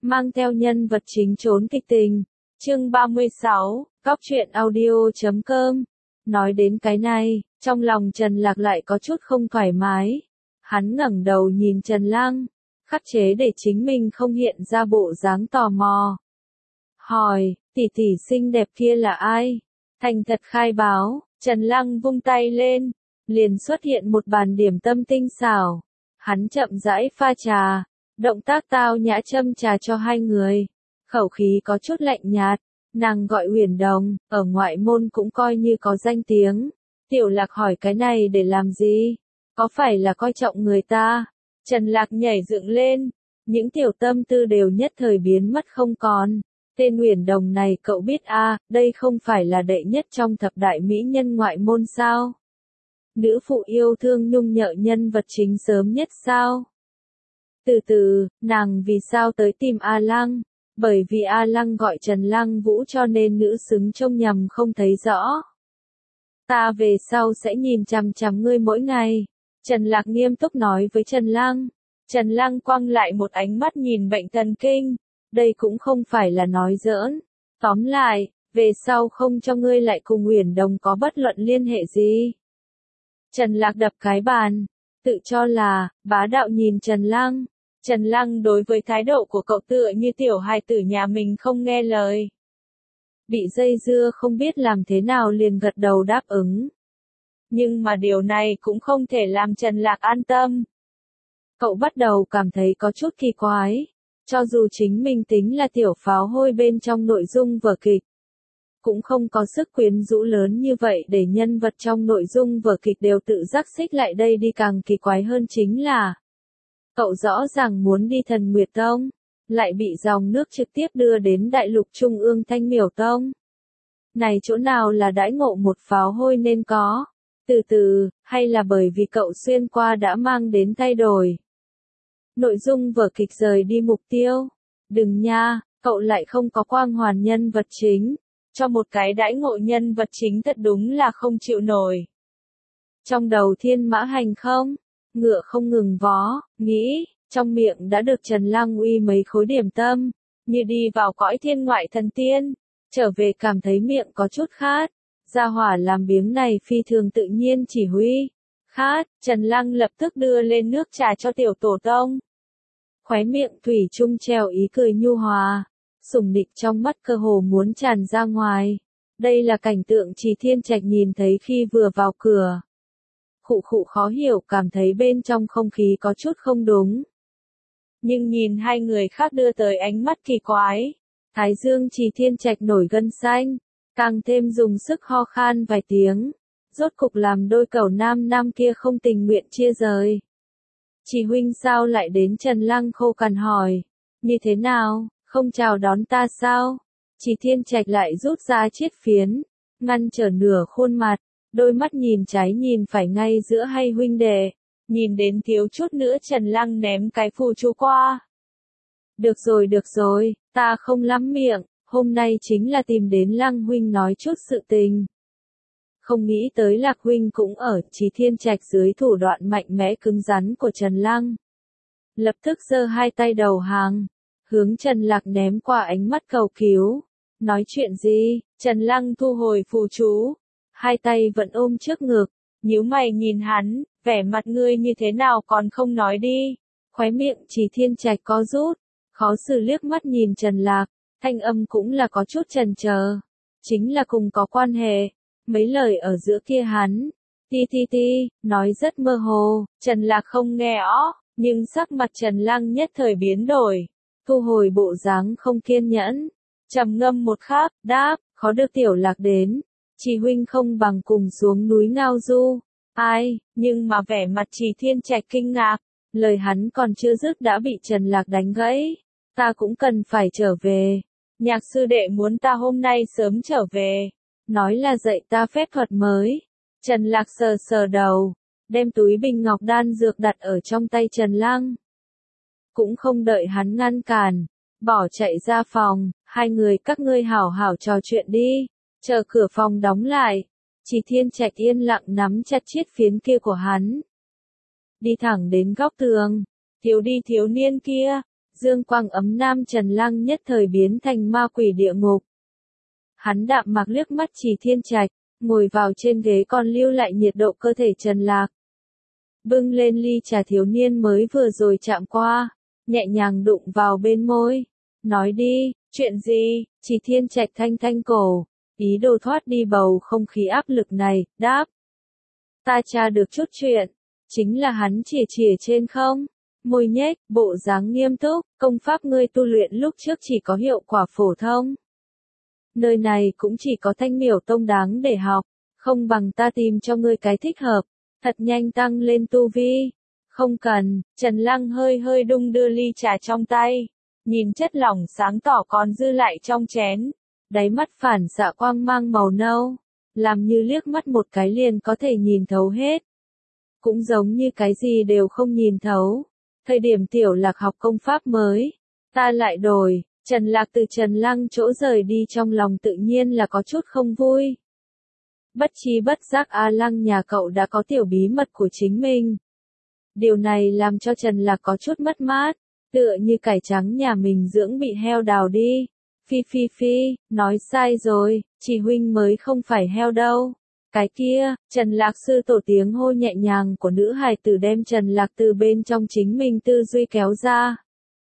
mang theo nhân vật chính trốn kịch tình. Chương 36, Góc truyện audio.com. Nói đến cái này, trong lòng Trần Lạc lại có chút không thoải mái. Hắn ngẩng đầu nhìn Trần Lăng, khắc chế để chính mình không hiện ra bộ dáng tò mò. Hỏi, tỷ tỷ xinh đẹp kia là ai? Thành thật khai báo, Trần Lăng vung tay lên, liền xuất hiện một bàn điểm tâm tinh xảo. Hắn chậm rãi pha trà, động tác tao nhã châm trà cho hai người. Khẩu khí có chút lạnh nhạt, nàng gọi Huyền Đồng, ở ngoại môn cũng coi như có danh tiếng. Tiểu Lạc hỏi cái này để làm gì? Có phải là coi trọng người ta? Trần Lạc nhảy dựng lên, những tiểu tâm tư đều nhất thời biến mất không còn. Tên Huyền Đồng này cậu biết à, đây không phải là đệ nhất trong thập đại mỹ nhân ngoại môn sao? Nữ phụ yêu thương nhung nhợ nhân vật chính sớm nhất sao? Từ từ, nàng vì sao tới tìm A Lăng? Bởi vì A Lăng gọi Trần Lăng Vũ cho nên nữ xứng trông nhầm không thấy rõ. Ta về sau sẽ nhìn chằm chằm ngươi mỗi ngày. Trần Lạc nghiêm túc nói với Trần Lăng. Trần Lăng quăng lại một ánh mắt nhìn bệnh thần kinh. Đây cũng không phải là nói giỡn. Tóm lại, về sau không cho ngươi lại cùng Huyền Đồng có bất luận liên hệ gì. Trần Lạc đập cái bàn, tự cho là, bá đạo nhìn Trần Lăng. Trần Lăng đối với thái độ của cậu tựa như tiểu hài tử nhà mình không nghe lời. Bị dây dưa không biết làm thế nào liền gật đầu đáp ứng. Nhưng mà điều này cũng không thể làm Trần Lạc an tâm. Cậu bắt đầu cảm thấy có chút kỳ quái. Cho dù chính mình tính là tiểu pháo hôi bên trong nội dung vở kịch, cũng không có sức quyến rũ lớn như vậy để nhân vật trong nội dung vở kịch đều tự giác xích lại đây đi. Càng kỳ quái hơn chính là, cậu rõ ràng muốn đi Thần Nguyệt Tông, lại bị dòng nước trực tiếp đưa đến Đại Lục Trung ương Thanh Miểu Tông. Này chỗ nào là đãi ngộ một pháo hôi nên có? Từ từ, hay là bởi vì cậu xuyên qua đã mang đến thay đổi nội dung vở kịch rời đi mục tiêu? Đừng nha, cậu lại không có quang hoàn nhân vật chính. Cho một cái đãi ngộ nhân vật chính thật đúng là không chịu nổi. Trong đầu thiên mã hành không? Ngựa không ngừng vó, nghĩ, trong miệng đã được Trần Lăng uy mấy khối điểm tâm, như đi vào cõi thiên ngoại thần tiên, trở về cảm thấy miệng có chút khát. Gia hỏa làm biếng này phi thường tự nhiên chỉ huy. Khát, Trần Lăng lập tức đưa lên nước trà cho tiểu tổ tông. Khóe miệng thủy chung treo ý cười nhu hòa, sủng nịch trong mắt cơ hồ muốn tràn ra ngoài. Đây là cảnh tượng Trì Thiên Trạch nhìn thấy khi vừa vào cửa. Khụ khụ khó hiểu cảm thấy bên trong không khí có chút không đúng. Nhưng nhìn hai người khác đưa tới ánh mắt kỳ quái. Thái dương Trì Thiên Trạch nổi gân xanh, càng thêm dùng sức ho khan vài tiếng. Rốt cục làm đôi cẩu nam nam kia không tình nguyện chia rời. Chị huynh sao lại đến? Trần Lăng khô cằn hỏi. Như thế nào, không chào đón ta sao? Trì Thiên Trạch lại rút ra chiết phiến, ngăn trở nửa khuôn mặt, đôi mắt nhìn trái nhìn phải ngay giữa hai huynh đệ. Nhìn đến thiếu chút nữa Trần Lăng ném cái phù chú qua. Được rồi, ta không lắm miệng, hôm nay chính là tìm đến Lăng huynh nói chút sự tình. Không nghĩ tới Lạc huynh cũng ở. Trì Thiên Trạch dưới thủ đoạn mạnh mẽ cứng rắn của Trần Lăng, lập tức giơ hai tay đầu hàng, hướng Trần Lạc ném qua ánh mắt cầu cứu. Nói chuyện gì? Trần Lăng thu hồi phù chú, hai tay vẫn ôm trước ngực, nhíu mày nhìn hắn, vẻ mặt ngươi như thế nào còn không nói đi. Khóe miệng Trì Thiên Trạch co rút, khó xử liếc mắt nhìn Trần Lạc, thanh âm cũng là có chút chần chờ. Chính là cùng có quan hệ. Mấy lời ở giữa kia hắn, ti, nói rất mơ hồ, Trần Lạc không nghe nhưng sắc mặt Trần Lăng nhất thời biến đổi, thu hồi bộ dáng không kiên nhẫn, trầm ngâm một khắc, đáp, khó được Tiểu Lạc đến, Trì huynh không bằng cùng xuống núi ngao du. Ai, nhưng mà vẻ mặt Trì Thiên Trạch kinh ngạc, lời hắn còn chưa dứt đã bị Trần Lạc đánh gãy. Ta cũng cần phải trở về, Nhạc sư đệ muốn ta hôm nay sớm trở về. Nói là dạy ta phép thuật mới. Trần Lạc sờ sờ đầu, đem túi bình ngọc đan dược đặt ở trong tay Trần Lăng. Cũng không đợi hắn ngăn cản, bỏ chạy ra phòng, hai người các ngươi hảo hảo trò chuyện đi, chờ cửa phòng đóng lại. Trì Thiên Trạch yên lặng nắm chặt chiếc phiến kia của hắn. Đi thẳng đến góc tường, thiếu niên kia, Dương quang ấm nam Trần Lăng nhất thời biến thành ma quỷ địa ngục. Hắn đạm mạc liếc mắt Chỉ Thiên Trạch, ngồi vào trên ghế còn lưu lại nhiệt độ cơ thể Trần Lạc. Bưng lên ly trà thiếu niên mới vừa rồi chạm qua, nhẹ nhàng đụng vào bên môi. Nói đi, chuyện gì? Chỉ Thiên Trạch thanh thanh cổ, ý đồ thoát đi bầu không khí áp lực này, đáp. Ta tra được chút chuyện, chính là hắn chìa trên không. Môi nhếch, bộ dáng nghiêm túc, công pháp ngươi tu luyện lúc trước chỉ có hiệu quả phổ thông. Nơi này cũng chỉ có Thanh Miểu Tông đáng để học, không bằng ta tìm cho ngươi cái thích hợp, thật nhanh tăng lên tu vi. Không cần, Trần Lăng hơi đung đưa ly trà trong tay, nhìn chất lỏng sáng tỏ còn dư lại trong chén, đáy mắt phản xạ quang mang màu nâu, làm như liếc mắt một cái liền có thể nhìn thấu hết. Cũng giống như cái gì đều không nhìn thấu. Thời điểm Tiểu Lạc học công pháp mới, ta lại đổi. Trần Lạc từ Trần Lăng chỗ rời đi trong lòng tự nhiên là có chút không vui. Bất chi bất giác A Lăng nhà cậu đã có tiểu bí mật của chính mình. Điều này làm cho Trần Lạc có chút mất mát, tựa như cải trắng nhà mình dưỡng bị heo đào đi. Phi, nói sai rồi, chị huynh mới không phải heo đâu. Cái kia, Trần Lạc sư tổ tiếng hô nhẹ nhàng của nữ hài tử đem Trần Lạc từ bên trong chính mình tư duy kéo ra.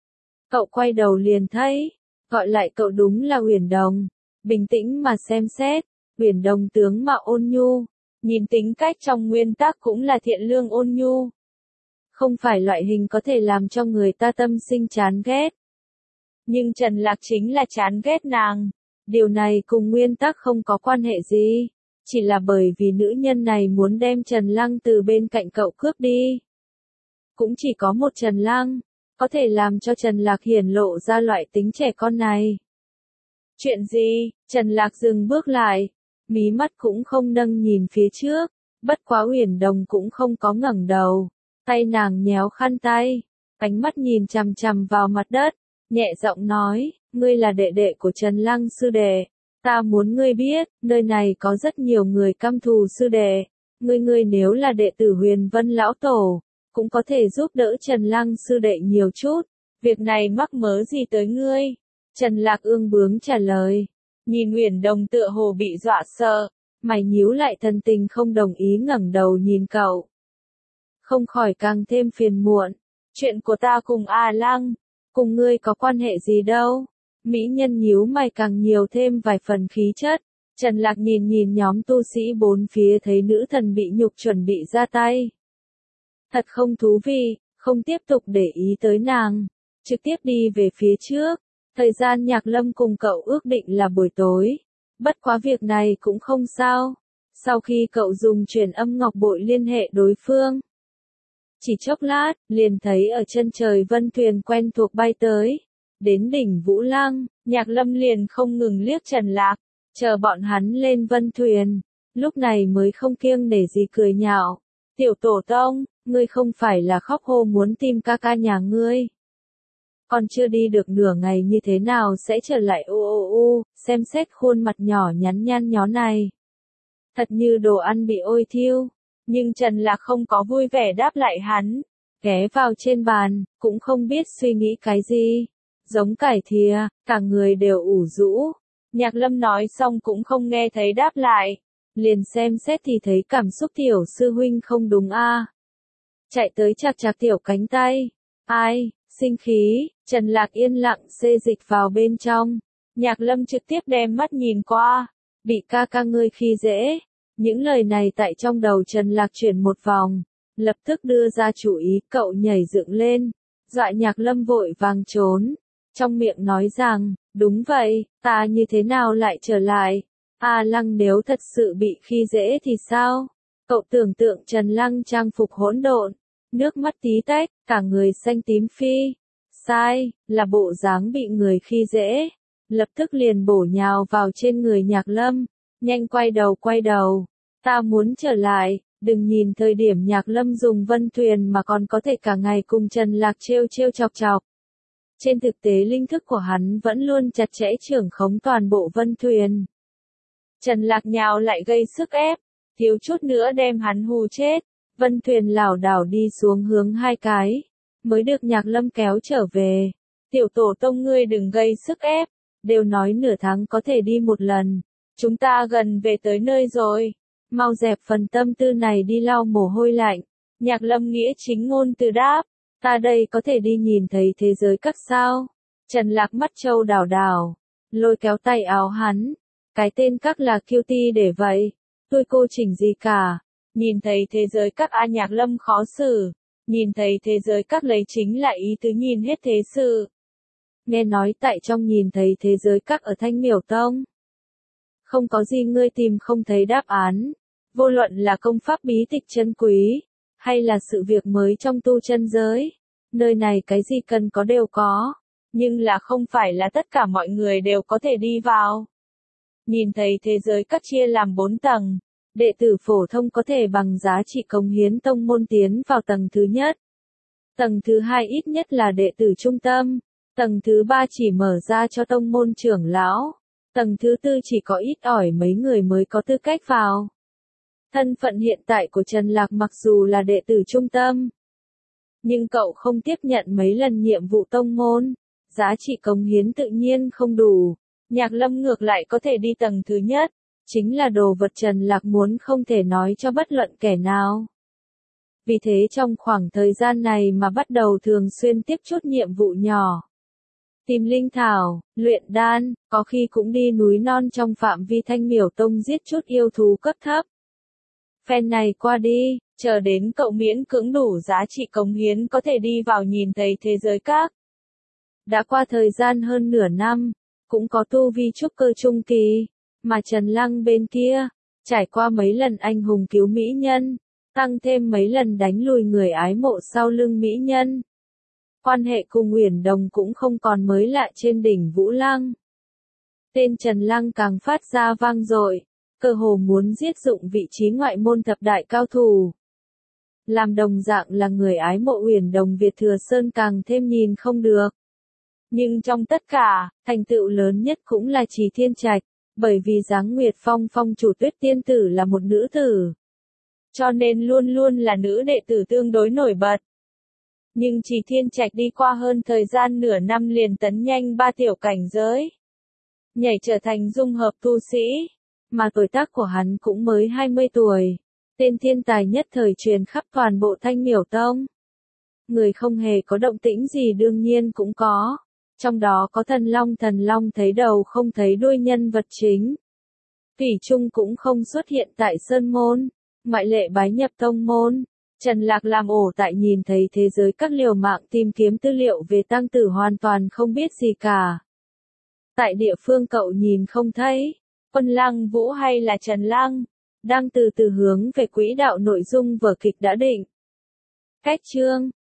Cậu quay đầu liền thấy, gọi lại cậu đúng là Uyển Đồng. Bình tĩnh mà xem xét, Uyển Đồng tướng mạo ôn nhu, nhìn tính cách trong nguyên tắc cũng là thiện lương ôn nhu. Không phải loại hình có thể làm cho người ta tâm sinh chán ghét. Nhưng Trần Lạc chính là chán ghét nàng. Điều này cùng nguyên tắc không có quan hệ gì. Chỉ là bởi vì nữ nhân này muốn đem Trần Lăng từ bên cạnh cậu cướp đi. Cũng chỉ có một Trần Lăng có thể làm cho Trần Lạc hiển lộ ra loại tính trẻ con này. Chuyện gì? Trần Lạc dừng bước lại, mí mắt cũng không nâng nhìn phía trước, bất quá Uyển Đồng cũng không có ngẩng đầu, tay nàng nhéo khăn tay, ánh mắt nhìn chằm chằm vào mặt đất, nhẹ giọng nói, ngươi là đệ đệ của Trần Lăng sư đệ, ta muốn ngươi biết, nơi này có rất nhiều người căm thù sư đệ, ngươi nếu là đệ tử Huyền Vân lão tổ, cũng có thể giúp đỡ Trần Lăng sư đệ nhiều chút, việc này mắc mớ gì tới ngươi? Trần Lạc ương bướng trả lời, nhìn Uyển Đồng tựa hồ bị dọa sợ, mày nhíu lại thần tình không đồng ý ngẩng đầu nhìn cậu. Không khỏi càng thêm phiền muộn, chuyện của ta cùng A Lăng, cùng ngươi có quan hệ gì đâu? Mỹ nhân nhíu mày càng nhiều thêm vài phần khí chất, Trần Lạc nhìn nhóm tu sĩ bốn phía thấy nữ thần bị nhục chuẩn bị ra tay. Thật không thú vị, không tiếp tục để ý tới nàng, trực tiếp đi về phía trước. Thời gian Nhạc Lâm cùng cậu ước định là buổi tối, bất quá việc này cũng không sao. Sau khi cậu dùng truyền âm ngọc bội liên hệ đối phương, chỉ chốc lát, liền thấy ở chân trời vân thuyền quen thuộc bay tới. Đến đỉnh Vũ Lăng, Nhạc Lâm liền không ngừng liếc Trần Lạc, chờ bọn hắn lên vân thuyền, lúc này mới không kiêng nể gì cười nhạo. Tiểu tổ tông, ngươi không phải là khóc hô muốn tìm ca ca nhà ngươi. Còn chưa đi được nửa ngày như thế nào sẽ trở lại xem xét khuôn mặt nhỏ nhắn nhăn nhó này. Thật như đồ ăn bị ôi thiêu, nhưng Trần Lạc không có vui vẻ đáp lại hắn, ghé vào trên bàn, cũng không biết suy nghĩ cái gì. Giống cải thìa, cả người đều ủ rũ. Nhạc Lâm nói xong cũng không nghe thấy đáp lại, liền xem xét thì thấy cảm xúc tiểu sư huynh không đúng a. Chạy tới chạc tiểu cánh tay. Ai, sinh khí, Trần Lạc yên lặng xê dịch vào bên trong. Nhạc Lâm trực tiếp đem mắt nhìn qua, bị ca ca ngươi khi dễ. Những lời này tại trong đầu Trần Lạc chuyển một vòng, lập tức đưa ra chủ ý, cậu nhảy dựng lên, dọa Nhạc Lâm vội vàng trốn. Trong miệng nói rằng, đúng vậy, ta như thế nào lại trở lại? A Lăng nếu thật sự bị khi dễ thì sao? Cậu tưởng tượng Trần Lăng trang phục hỗn độn, nước mắt tí tách, cả người xanh tím phi. Sai, là bộ dáng bị người khi dễ. Lập tức liền bổ nhào vào trên người Nhạc Lâm. Nhanh quay đầu. Ta muốn trở lại, đừng nhìn thời điểm Nhạc Lâm dùng vân thuyền mà còn có thể cả ngày cùng Trần Lạc trêu chọc. Trên thực tế linh thức của hắn vẫn luôn chặt chẽ trưởng khống toàn bộ vân thuyền. Trần Lạc nhào lại gây sức ép, thiếu chút nữa đem hắn hù chết. Vân thuyền lảo đảo đi xuống hướng hai cái, mới được Nhạc Lâm kéo trở về. Tiểu tổ tông ngươi đừng gây sức ép, đều nói nửa tháng có thể đi một lần. Chúng ta gần về tới nơi rồi. Mau dẹp phần tâm tư này đi lau mồ hôi lạnh. Nhạc Lâm nghĩa chính ngôn từ đáp. Ta đây có thể đi nhìn thấy thế giới các sao? Trần Lạc mắt trâu đảo đảo, lôi kéo tay áo hắn. Cái tên các là kiêu ti để vậy. Tôi cô chỉnh gì cả. Nhìn thấy thế giới các Nhạc Lâm khó xử. Nhìn thấy thế giới các lấy chính là ý tứ nhìn hết thế sự. Nghe nói tại trong nhìn thấy thế giới các ở Thanh Miểu Tông. Không có gì ngươi tìm không thấy đáp án. Vô luận là công pháp bí tịch chân quý, hay là sự việc mới trong tu chân giới. Nơi này cái gì cần có đều có, nhưng là không phải là tất cả mọi người đều có thể đi vào. Nhìn thấy thế giới các chia làm 4 tầng, đệ tử phổ thông có thể bằng giá trị cống hiến tông môn tiến vào tầng thứ nhất. Tầng thứ 2 ít nhất là đệ tử trung tâm, tầng thứ 3 chỉ mở ra cho tông môn trưởng lão, tầng thứ 4 chỉ có ít ỏi mấy người mới có tư cách vào. Thân phận hiện tại của Trần Lạc mặc dù là đệ tử trung tâm, nhưng cậu không tiếp nhận mấy lần nhiệm vụ tông môn, giá trị cống hiến tự nhiên không đủ. Nhạc Lâm ngược lại có thể đi tầng thứ nhất, chính là đồ vật Trần Lạc muốn không thể nói cho bất luận kẻ nào. Vì thế trong khoảng thời gian này mà bắt đầu thường xuyên tiếp chút nhiệm vụ nhỏ. Tìm linh thảo, luyện đan, có khi cũng đi núi non trong phạm vi Thanh Miểu Tông giết chút yêu thú cấp thấp. Phen này qua đi, chờ đến cậu miễn cưỡng đủ giá trị cống hiến có thể đi vào nhìn thấy thế giới các. Đã qua thời gian hơn nửa năm, cũng có tu vi trúc cơ trung kỳ, mà Trần Lăng bên kia, trải qua mấy lần anh hùng cứu mỹ nhân, tăng thêm mấy lần đánh lùi người ái mộ sau lưng mỹ nhân. Quan hệ cùng Uyển Đồng cũng không còn mới lạ trên đỉnh Vũ Lăng. Tên Trần Lăng càng phát ra vang dội, cơ hồ muốn giết dụng vị trí ngoại môn thập đại cao thủ. Làm đồng dạng là người ái mộ Uyển Đồng Việt Thừa Sơn càng thêm nhìn không được. Nhưng trong tất cả, thành tựu lớn nhất cũng là Trì Thiên Trạch, bởi vì Giáng Nguyệt Phong phong chủ Tuyết Tiên Tử là một nữ tử. Cho nên luôn luôn là nữ đệ tử tương đối nổi bật. Nhưng Trì Thiên Trạch đi qua hơn thời gian nửa năm liền tấn nhanh 3 tiểu cảnh giới. Nhảy trở thành dung hợp tu sĩ, mà tuổi tác của hắn cũng mới 20 tuổi. Tên thiên tài nhất thời truyền khắp toàn bộ Thanh Miểu Tông. Người không hề có động tĩnh gì đương nhiên cũng có. Trong đó có thần long thấy đầu không thấy đuôi nhân vật chính. Thủy Trung cũng không xuất hiện tại Sơn Môn, ngoại lệ bái nhập tông môn. Trần Lạc làm ổ tại nhìn thấy thế giới các liều mạng tìm kiếm tư liệu về tăng tử hoàn toàn không biết gì cả. Tại địa phương cậu nhìn không thấy, Quân Lăng Vũ hay là Trần Lăng, đang từ từ hướng về quỹ đạo nội dung vở kịch đã định. Cách chương